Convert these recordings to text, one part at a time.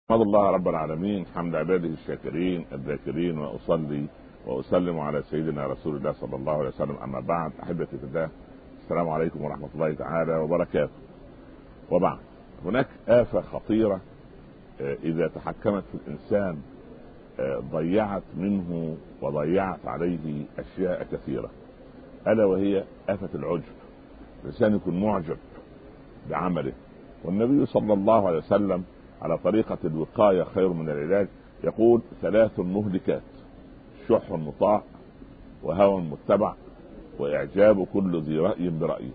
احمد الله رب العالمين حمد عباده الشاكرين الذاكرين، واصلي واسلم على سيدنا رسول الله صلى الله عليه وسلم. اما بعد، احبتي في الله، السلام عليكم ورحمه الله تعالى وبركاته. وبعد، هناك آفة خطيرة اذا تحكمت في الانسان ضيعت منه وضيعت عليه اشياء كثيره، الا وهي آفة العجب. الانسان يكون معجب بعمله، والنبي صلى الله عليه وسلم على طريقة الوقاية خير من العلاج يقول: 3 مهلكات: شح مطاع، وهوى متبع، وإعجاب كل ذي رأي برأيه.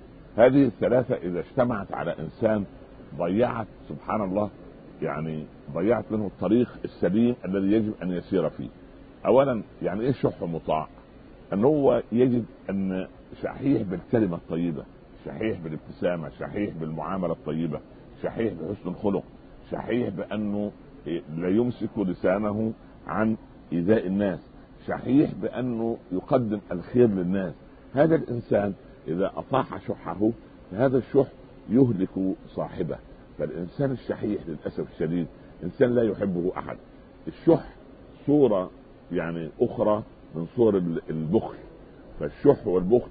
هذه الثلاثة إذا اجتمعت على إنسان ضيعت سبحان الله، يعني ضيعت منه الطريق السليم الذي يجب أن يسير فيه. أولا، يعني إيه شح مطاع؟ أن هو يجب أن شحيح بالكلمة الطيبة، شحيح بالابتسامة، شحيح بالمعاملة الطيبة، شحيح بحسن الخلق، شحيح بأنه لا يمسك لسانه عن إيذاء الناس، شحيح بأنه يقدم الخير للناس. هذا الإنسان إذا أطاح شحه فهذا الشح يهلك صاحبه. فالإنسان الشحيح للأسف الشديد إنسان لا يحبه أحد. الشح صورة يعني أخرى من صور البخل، فالشح والبخل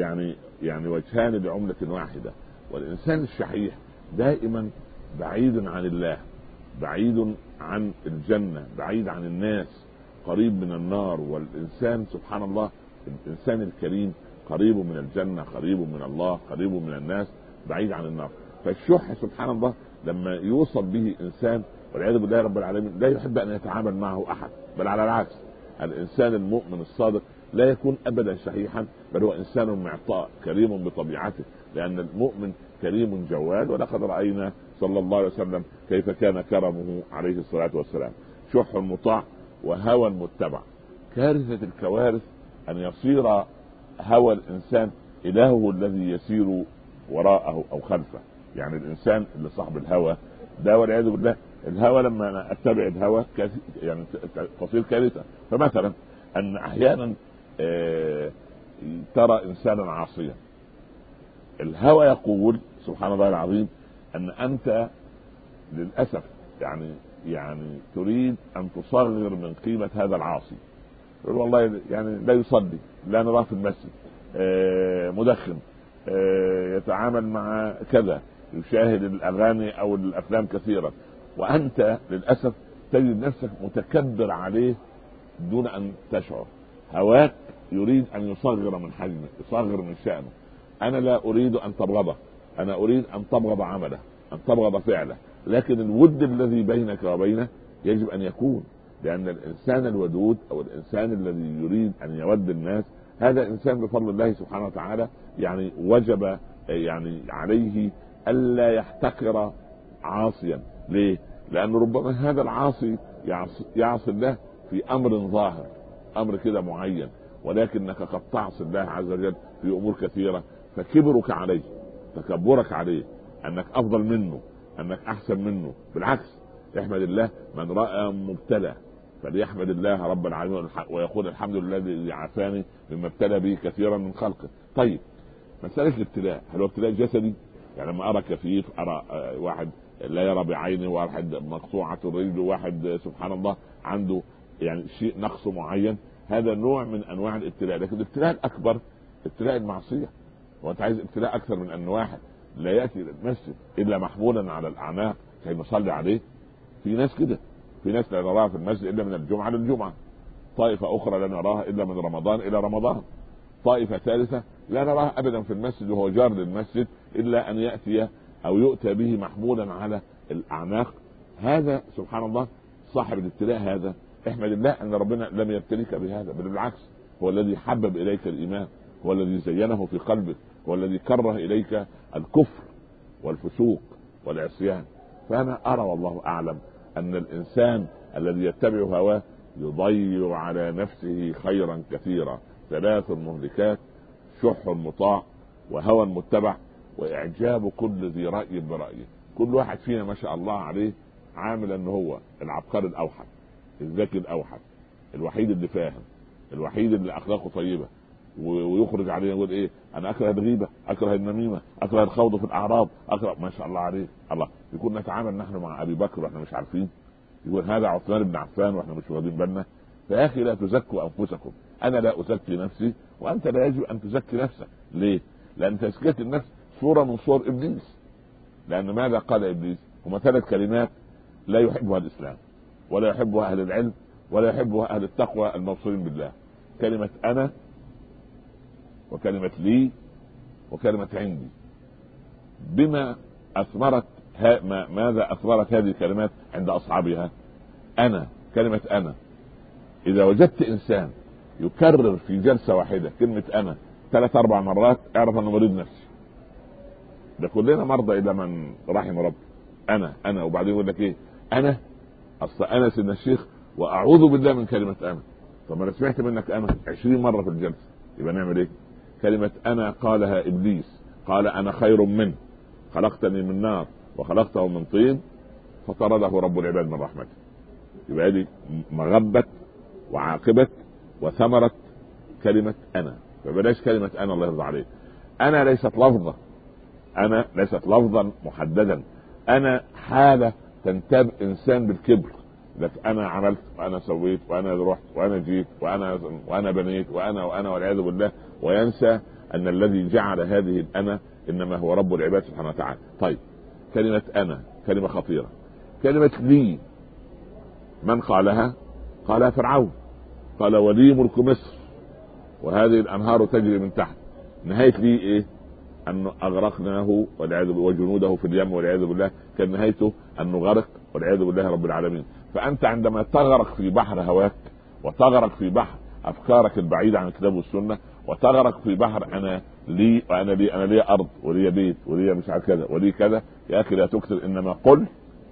يعني وجهان لعملة واحدة. والإنسان الشحيح دائما بعيد عن الله، بعيد عن الجنة، بعيد عن الناس، قريب من النار. والإنسان سبحان الله، الإنسان الكريم قريب من الجنة، قريب من الله، قريب من الناس، بعيد عن النار. فالشح سبحان الله لما يوصل به إنسان والعياذ بالله رب العالمين لا يحب أن يتعامل معه أحد، بل على العكس، الإنسان المؤمن الصادق لا يكون أبدا شحيحا، بل هو إنسان معطاء كريم بطبيعته، لأن المؤمن كريم جواد. ولقد رأينا صلى الله عليه وسلم كيف كان كرمه عليه الصلاة والسلام. شح مطاع وهوى متبع. كارثة الكوارث أن يصير هوى الإنسان إلهه الذي يسير وراءه أو خلفه. يعني الإنسان اللي صاحب الهوى ده والعياذ بالله، الهوى لما أنا أتبع الهوى يعني تصير كارثة. فمثلا أن أحيانا ترى إنسانا عاصيا، الهوى يقول سبحان الله العظيم أن أنت للأسف يعني تريد أن تصغر من قيمة هذا العاصي. يقول والله يعني لا يصلي، لا نراه في المسجد، مدخن، يتعامل مع كذا، يشاهد الأغاني أو الأفلام كثيرا، وأنت للأسف تجد نفسك متكبر عليه دون أن تشعر. هواك يريد أن يصغر من حجمه، يصغر من شأنه. أنا لا أريد أن تبغضه، أنا أريد أن تبغض عمله، أن تبغض فعله، لكن الود الذي بينك وبينه يجب أن يكون، لأن الإنسان الودود أو الإنسان الذي يريد أن يود الناس هذا إنسان بفضل الله سبحانه وتعالى يعني وجب يعني عليه ألا يحتقر عاصيا. ليه؟ لأن ربما هذا العاصي يعصي الله في أمر ظاهر، أمر كده معين، ولكنك قد تعصي الله عز وجل في أمور كثيرة. فكبرك عليه، تكبرك عليه أنك أفضل منه، أنك أحسن منه، بالعكس احمد الله. من رأى مبتلى فليحمد الله رب العالمين ويقول الحمد لله الذي عافاني مما ابتلى به كثيرا من خلقه. طيب، مسألة الابتلاء هل هو ابتلاء جسدي؟ يعني لما أرى كفيف، أرى واحد لا يرى بعينه، واحد مقطوعة الرجل، واحد سبحان الله عنده يعني شيء نقص معين، هذا نوع من أنواع الابتلاء. لكن الابتلاء الأكبر ابتلاء المعصية. وأنت عايز ابتلاء أكثر من أن واحد لا يأتي إلى المسجد إلا محمولا على الأعناق كي نصلي عليه. في ناس كده، في ناس لا نراها في المسجد إلا من الجمعة للجمعة، طائفة أخرى لا نراها إلا من رمضان إلى رمضان، طائفة ثالثة لا نراها أبدا في المسجد وهو جار للمسجد إلا أن يأتي أو يؤتى به محمولا على الأعناق. هذا سبحان الله صاحب الابتلاء. هذا احمد الله أن ربنا لم يبتليك بهذا، بل بالعكس هو الذي حبب إليك الإيمان، هو الذي زينه في قلبك، هو الذي كره إليك الكفر والفسوق والعصيان. فأنا أرى والله أعلم أن الإنسان الذي يتبع هواه يضيع على نفسه خيرا كثيرا. 3 مهلكات: شح مطاع، وهوى متبع، وإعجاب كل ذي رأي برأيه. كل واحد فينا ما شاء الله عليه عامل أنه هو العبقري الأوحد، الذكي الأوحد، الوحيد اللي فاهم، الوحيد اللي أخلاقه طيبة. ويخرج عليه يقول ايه؟ انا اكره الغيبه، اكره النميمه، اكره الخوض في الاعراض، اكره ما شاء الله عليه. الله يكون نتعامل نحن مع ابي بكر واحنا مش عارفين، يقول هذا عثمان بن عفان واحنا مش واخدين بالنا. فيا اخي لا تزكوا انفسكم، انا لا ازكي نفسي وانت لا يجب ان تزكي نفسك. ليه؟ لان تزكيه النفس صوره من صور ابليس. لان ماذا قال ابليس؟ هما 3 كلمات لا يحبها الاسلام ولا يحبها اهل العلم ولا يحبها اهل التقوى الموصولين بالله: كلمه انا، وكلمه لي، وكلمه عندي. بما اثمرت ماذا اثمرت هذه الكلمات عند اصحابها؟ انا، كلمه انا. اذا وجدت انسان يكرر في جلسه واحده كلمه انا 3-4 مرات اعرف انه مريض نفسي. ده كلنا مرضى الى من رحم رب. انا وبعدين يقول لك ايه؟ انا اصل انا سيدنا الشيخ واعوذ بالله من كلمه انا. طب انا سمعت منك انا 20 مره في الجلسه، يبقى نعمل ايه؟ كلمه انا قالها ابليس، قال انا خير منه خلقتني من نار وخلقته من طين فطرده رب العباد من رحمته. يبقى دي مغبه وعاقبه وثمره كلمه انا. فبلاش كلمه انا، الله يرضى عليك. انا ليست لفظه، انا ليست لفظا محددا، انا حاله تنتاب انسان بالكبر. لك انا عملت وانا سويت وانا رحت وانا جيت وانا بنيت وانا والعياذ بالله، وينسى ان الذي جعل هذه الانا انما هو رب العباد سبحانه وتعالى. طيب كلمه انا كلمه خطيره. كلمه لي من قالها؟ قالها فرعون، قال ولي ملك مصر وهذه الانهار تجري من تحت. نهايه لي ايه؟ أن أغرقناه وجنوده في اليم والعياذ بالله. كان نهايته أن نغرق والعياذ بالله رب العالمين. فأنت عندما تغرق في بحر هواك وتغرق في بحر أفكارك البعيدة عن الكتاب والسنة وتغرق في بحر أنا لي وأنا لي، أنا لي أرض ولي بيت ولي مش عارف كذا ولي كذا، يا أخي لا تكثر. إنما قل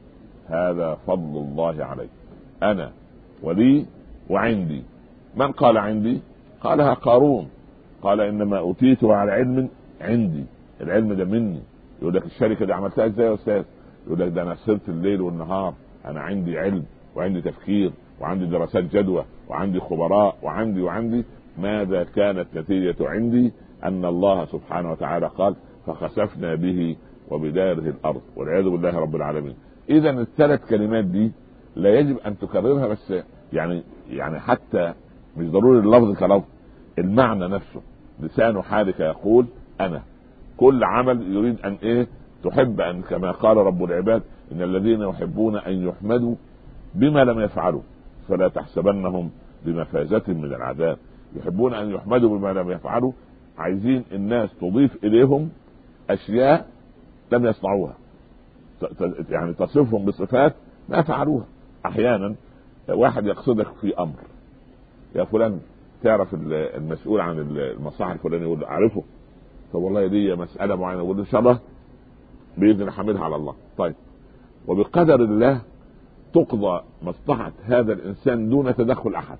هذا فضل الله عليك، أنا ولي وعندي. من قال عندي؟ قالها قارون، قال إنما أوتيته على علم عندي. العلم ده مني. يقول لك الشركه دي عملتها ازاي يا استاذ؟ يقول لك ده انا سهرت الليل والنهار، انا عندي علم وعندي تفكير وعندي دراسات جدوى وعندي خبراء وعندي. ماذا كانت نتيجه عندي؟ ان الله سبحانه وتعالى قال فخسفنا به وبداره الارض والعياذ بالله رب العالمين. اذا ال3 كلمات دي لا يجب ان تكررها، بس يعني حتى مش ضروري اللفظ كلفظ، المعنى نفسه. لسان حالك يقول انا. كل عمل يريد ان ايه؟ تحب ان كما قال رب العباد ان الذين يحبون ان يحمدوا بما لم يفعلوا فلا تحسبنهم بمفازة من العذاب. يحبون ان يحمدوا بما لم يفعلوا، عايزين الناس تضيف اليهم اشياء لم يصنعوها، يعني تصفهم بصفات ما فعلوها. احيانا واحد يقصدك في امر، يا فلان تعرف المسؤول عن المصلحه الفلانيه؟ يقول له اعرفه. طب والله دي مساله معينه، يقول له شبه باذن حمدها على الله. طيب وبقدر الله تقضى مصلحه هذا الانسان دون تدخل احد،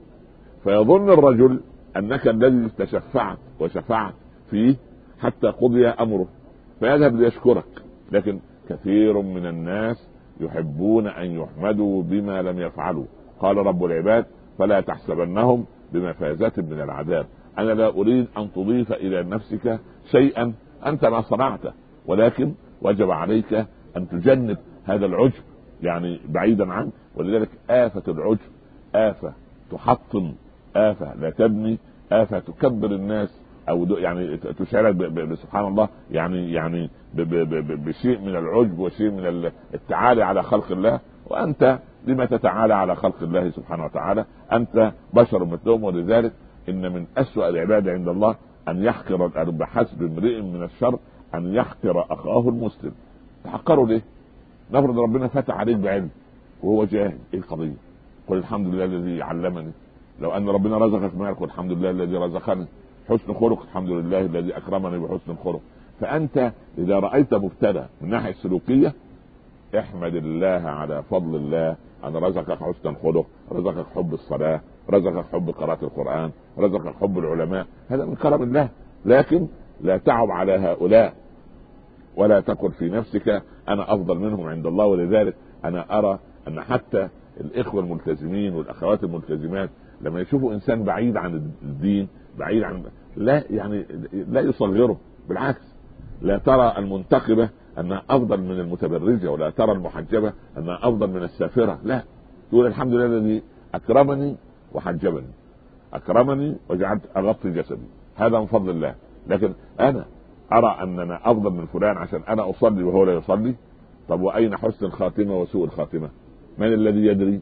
فيظن الرجل انك الذي تشفعت وشفعت فيه حتى قضي امره فيذهب ليشكرك. لكن كثير من الناس يحبون ان يحمدوا بما لم يفعلوا. قال رب العباد فلا تحسبنهم بمفازة من العذاب. انا لا اريد ان تضيف الى نفسك شيئا انت ما صنعته، ولكن وجب عليك ان تجنب هذا العجب يعني بعيدا عنه. ولذلك آفة العجب آفة تحطم، آفة لا تبني، آفة تكبر الناس او يعني تشعرك سبحان الله يعني بشيء من العجب وشيء من التعالي على خلق الله. وانت لما تتعالى على خلق الله سبحانه وتعالى؟ انت بشر مثلهم. ولذلك ان من اسوأ العباد عند الله ان يحقر بحسب امرئ من الشر ان يحقر اخاه المسلم. تحقره ليه؟ نفرض ربنا فتح عليك بعلم وهو جاهل، ايه القضيه؟ قل الحمد لله الذي علمني. لو ان ربنا رزقك مالك قل الحمد لله الذي رزقني. حسن خلق الحمد لله الذي اكرمني بحسن الخلق. فانت اذا رايت مبتلى من الناحيه السلوكيه احمد الله على فضل الله ان رزقك حسن الخلق، رزقك حب الصلاه، رزقك حب قراءه القران، رزقك حب العلماء. هذا من كرم الله. لكن لا تعب على هؤلاء ولا تقل في نفسك انا افضل منهم عند الله. ولذلك انا ارى ان حتى الاخوه الملتزمين والاخوات الملتزمات لما يشوفوا انسان بعيد عن الدين بعيد عن، لا يعني لا يصغره، بالعكس. لا ترى المنتقبة انها افضل من المتبرجة، ولا ترى المحجبة انها افضل من السافرة، لا، تقول الحمد لله الذي اكرمني وحجبني، اكرمني وجعلت اغطي جسدي، هذا من فضل الله. لكن انا ارى اننا افضل من فلان عشان انا اصلي وهو لا يصلي. طب واين حسن الخاتمة وسوء الخاتمة؟ من الذي يدري؟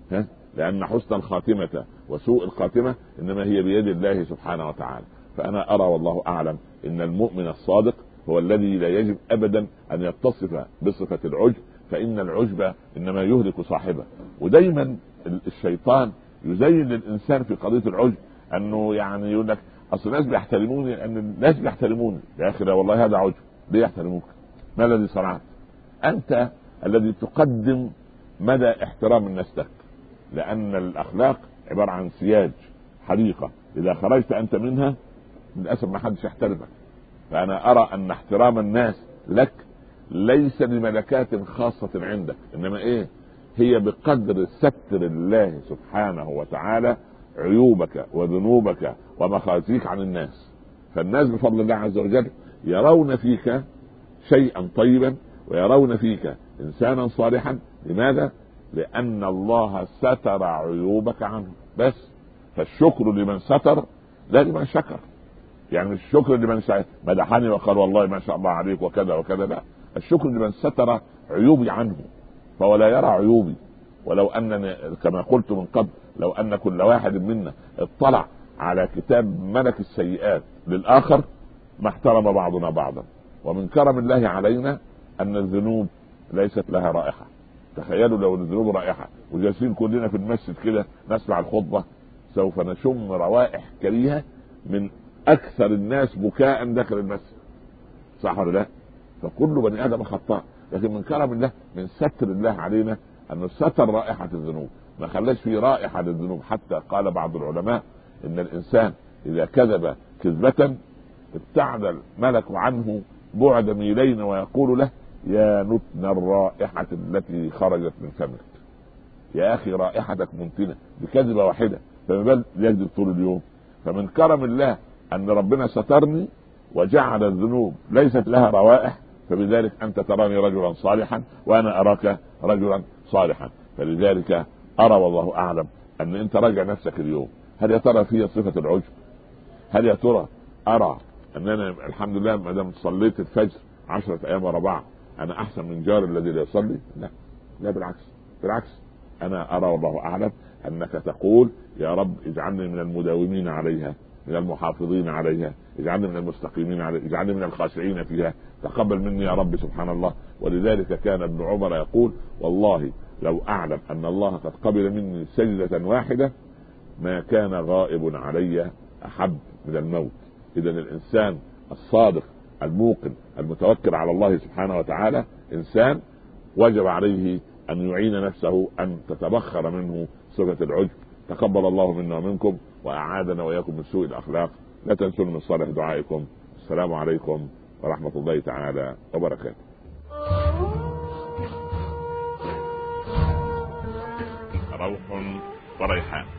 لان حسن الخاتمة وسوء الخاتمة انما هي بيد الله سبحانه وتعالى. فانا ارى والله اعلم ان المؤمن الصادق هو الذي لا يجب ابدا ان يتصف بصفة العجب، فان العجب انما يهلك صاحبه. ودايما الشيطان يزين للانسان في قضية العجب انه يعني يقول لك اصل الناس بيحترموني، ان الناس بيحترموني. يا اخي والله هذا عجب، ليه يحترموك؟ ما الذي صنعت؟ انت الذي تقدم مدى احترام الناس لك، لان الاخلاق عبارة عن سياج حديقة، اذا خرجت انت منها للاسف ما حدش يحترمك. فانا ارى ان احترام الناس لك ليس لملكات خاصة عندك، انما هي بقدر ستر الله سبحانه وتعالى عيوبك وذنوبك ومخازيك عن الناس. فالناس بفضل الله عز وجل يرون فيك شيئا طيبا، ويرون فيك انسانا صالحا. لماذا؟ لان الله ستر عيوبك عنه بس. فالشكر لمن ستر لا لمن شكر. يعني مش الشكر لمن مدحني وقال والله ما شاء الله عليك وكذا وكذا، لا، الشكر لمن ستر عيوبي عنه فهو لا يرى عيوبي. ولو انني كما قلت من قبل، لو ان كل واحد منا اطلع على كتاب ملك السيئات للاخر ما احترم بعضنا بعضا. ومن كرم الله علينا ان الذنوب ليست لها رائحة. تخيلوا لو الذنوب رائحة وجالسين كلنا في المسجد كده نسمع الخطبة، سوف نشم روائح كريهة من اكثر الناس بكاء داخل المسجد، صح ولا لا؟ فكل بني ادم خطاء، لكن من كرم الله من ستر الله علينا انه ستر رائحة الذنوب، ما خلاش في رائحة للذنوب. حتى قال بعض العلماء ان الانسان اذا كذب كذبة ابتعد الملك عنه بعد ميلين ويقول له يا نتن الرائحة التي خرجت من فمك. يا اخي رائحتك منتنة بكذبة واحدة، فما بال يكذب طول اليوم. فمن كرم الله ان ربنا سترني وجعل الذنوب ليست لها روائح، فبذلك انت تراني رجلا صالحا وانا اراك رجلا صالحا. فلذلك ارى والله اعلم ان انت راجع نفسك اليوم، هل يا ترى فيها صفة العجب؟ هل يا ترى ارى ان انا الحمد لله ما دام صليت الفجر 10 ايام ورا بعض انا احسن من جار الذي لا يصلي؟ لا، لا، بالعكس. انا ارى والله اعلم انك تقول يا رب اجعلني من المداومين عليها، من المحافظين عليها، اجعلني من المستقيمين عليها، اجعلني من الخاشعين فيها، تقبل مني يا رب سبحان الله. ولذلك كان ابن عمر يقول والله لو اعلم ان الله قد قبل مني سجدة واحدة ما كان غائب علي احب من الموت. اذا الانسان الصادق الموقن المتوكل على الله سبحانه وتعالى انسان وجب عليه ان يعين نفسه ان تتبخر منه صفة العجب. تقبل الله منا ومنكم واعاذنا واياكم من سوء الاخلاق. لا تنسوا من صالح دعائكم. السلام عليكم ورحمة الله تعالى وبركاته. روح وريحان.